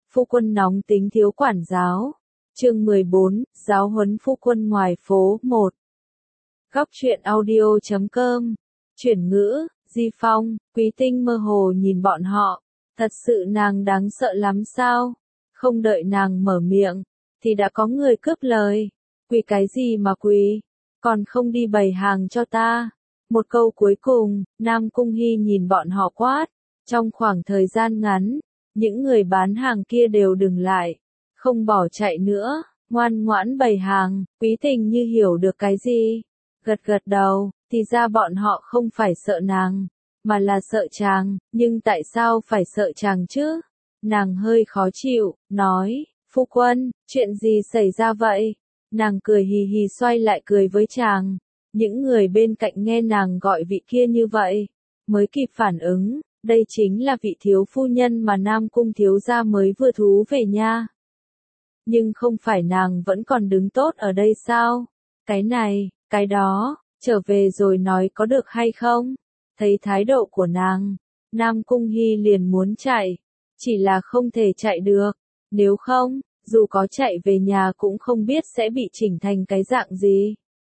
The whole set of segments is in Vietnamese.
Phu quân nóng tính thiếu quản giáo. Chương 14, giáo huấn phu quân ngoài phố 1. Góc truyện audio.com. Chuyển ngữ, Di Phong, Quý Tinh mơ hồ nhìn bọn họ. Thật sự nàng đáng sợ lắm sao? Không đợi nàng mở miệng, thì đã có người cướp lời. Quỳ cái gì mà quỳ? Còn không đi bày hàng cho ta. Một câu cuối cùng, Nam Cung Hy nhìn bọn họ quát. Trong khoảng thời gian ngắn, những người bán hàng kia đều dừng lại, không bỏ chạy nữa, ngoan ngoãn bày hàng. Quý Tình như hiểu được cái gì, gật gật đầu, thì ra bọn họ không phải sợ nàng, mà là sợ chàng, nhưng tại sao phải sợ chàng chứ? Nàng hơi khó chịu, nói, phu quân, chuyện gì xảy ra vậy? Nàng cười hì hì xoay lại cười với chàng. Những người bên cạnh nghe nàng gọi vị kia như vậy, mới kịp phản ứng, đây chính là vị thiếu phu nhân mà Nam Cung thiếu gia mới vừa thú về nha. Nhưng không phải nàng vẫn còn đứng tốt ở đây sao? Cái này, cái đó, trở về rồi nói có được hay không? Thấy thái độ của nàng, Nam Cung Hy liền muốn chạy, chỉ là không thể chạy được, nếu không, dù có chạy về nhà cũng không biết sẽ bị chỉnh thành cái dạng gì.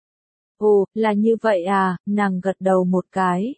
Ồ, là như vậy à, nàng gật đầu một cái.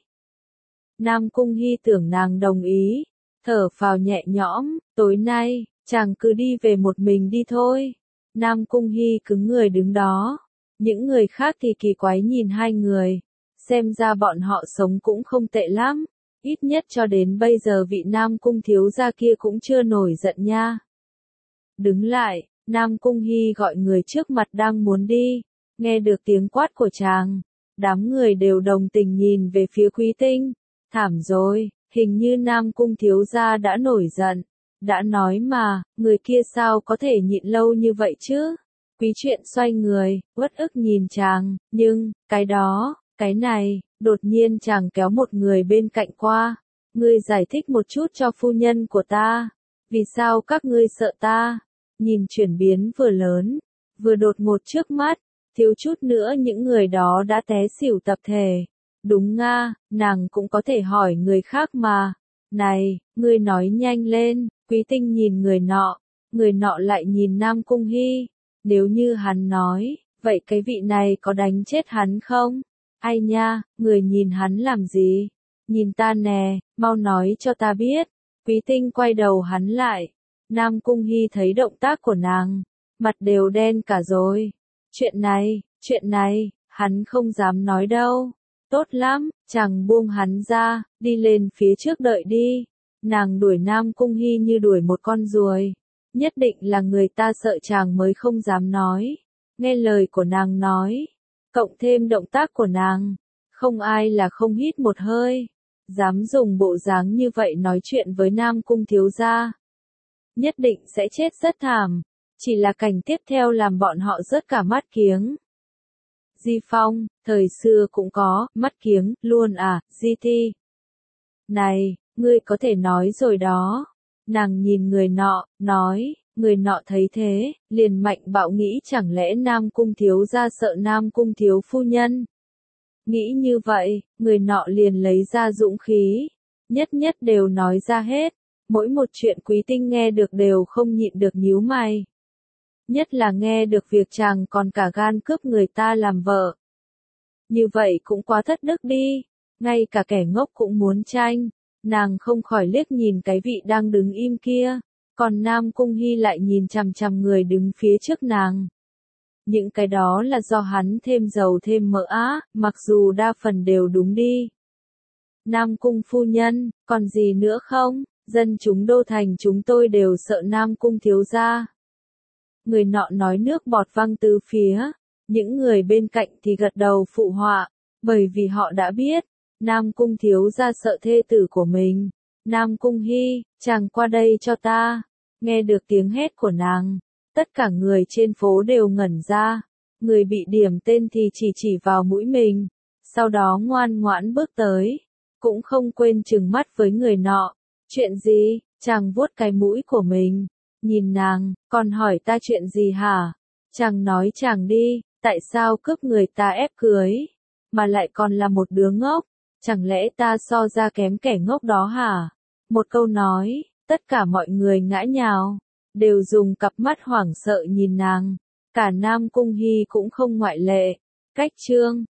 Nam Cung Hy tưởng nàng đồng ý, thở phào nhẹ nhõm, tối nay, chàng cứ đi về một mình đi thôi. Nam Cung Hy cứng người đứng đó, những người khác thì kỳ quái nhìn hai người, xem ra bọn họ sống cũng không tệ lắm, ít nhất cho đến bây giờ vị Nam Cung thiếu gia kia cũng chưa nổi giận nha. Đứng lại, Nam Cung Hy gọi người trước mặt đang muốn đi, nghe được tiếng quát của chàng, đám người đều đồng tình nhìn về phía Quý Tinh. Thảm rồi, hình như Nam Cung thiếu gia đã nổi giận. Đã nói mà, người kia sao có thể nhịn lâu như vậy chứ? Quý Chuyện xoay người, uất ức nhìn chàng, nhưng, cái đó, cái này, đột nhiên chàng kéo một người bên cạnh qua. Ngươi giải thích một chút cho phu nhân của ta. Vì sao các ngươi sợ ta? Nhìn chuyển biến vừa lớn, vừa đột ngột trước mắt, thiếu chút nữa những người đó đã té xỉu tập thể. Đúng nga, nàng cũng có thể hỏi người khác mà. Này, ngươi nói nhanh lên. Quý Tinh nhìn người nọ lại nhìn Nam Cung Hy. Nếu như hắn nói, vậy cái vị này có đánh chết hắn không? Ai nha, người nhìn hắn làm gì? Nhìn ta nè, mau nói cho ta biết. Quý Tinh quay đầu hắn lại. Nam Cung Hy thấy động tác của nàng, mặt đều đen cả rồi. Chuyện này, hắn không dám nói đâu. Tốt lắm, chàng buông hắn ra, đi lên phía trước đợi đi. Nàng đuổi Nam Cung Hy như đuổi một con ruồi. Nhất định là người ta sợ chàng mới không dám nói. Nghe lời của nàng nói, cộng thêm động tác của nàng, không ai là không hít một hơi. Dám dùng bộ dáng như vậy nói chuyện với Nam Cung thiếu gia, nhất định sẽ chết rất thảm. Chỉ là cảnh tiếp theo làm bọn họ rớt cả mắt kiếng. Di Phong, thời xưa cũng có, mắt kiếng, luôn à, Di Ti. Này, ngươi có thể nói rồi đó. Nàng nhìn người nọ, nói, người nọ thấy thế, liền mạnh bạo nghĩ chẳng lẽ Nam Cung thiếu gia sợ Nam Cung thiếu phu nhân. Nghĩ như vậy, người nọ liền lấy ra dũng khí, nhất đều nói ra hết. Mỗi một chuyện Quý Tinh nghe được đều không nhịn được nhíu mày. Nhất là nghe được việc chàng còn cả gan cướp người ta làm vợ. Như vậy cũng quá thất đức đi, ngay cả kẻ ngốc cũng muốn tranh. Nàng không khỏi liếc nhìn cái vị đang đứng im kia, còn Nam Cung Hy lại nhìn chằm chằm người đứng phía trước nàng. Những cái đó là do hắn thêm dầu thêm mỡ á, mặc dù đa phần đều đúng đi. Nam Cung phu nhân, còn gì nữa không? Dân chúng đô thành chúng tôi đều sợ Nam Cung thiếu gia. Người nọ nói nước bọt văng tứ phía, những người bên cạnh thì gật đầu phụ họa, bởi vì họ đã biết, Nam Cung thiếu gia sợ thê tử của mình. Nam Cung Hy, chàng qua đây cho ta. Nghe được tiếng hét của nàng, tất cả người trên phố đều ngẩn ra, người bị điểm tên thì chỉ vào mũi mình, sau đó ngoan ngoãn bước tới, cũng không quên trừng mắt với người nọ. Chuyện gì? Chàng vuốt cái mũi của mình, nhìn nàng, còn hỏi ta chuyện gì hả? Chàng nói chàng đi, tại sao cướp người ta ép cưới, mà lại còn là một đứa ngốc, chẳng lẽ ta so ra kém kẻ ngốc đó hả? Một câu nói, tất cả mọi người ngã nhào. đều dùng cặp mắt hoảng sợ nhìn nàng. Cả Nam Cung Hy cũng không ngoại lệ. Cách chương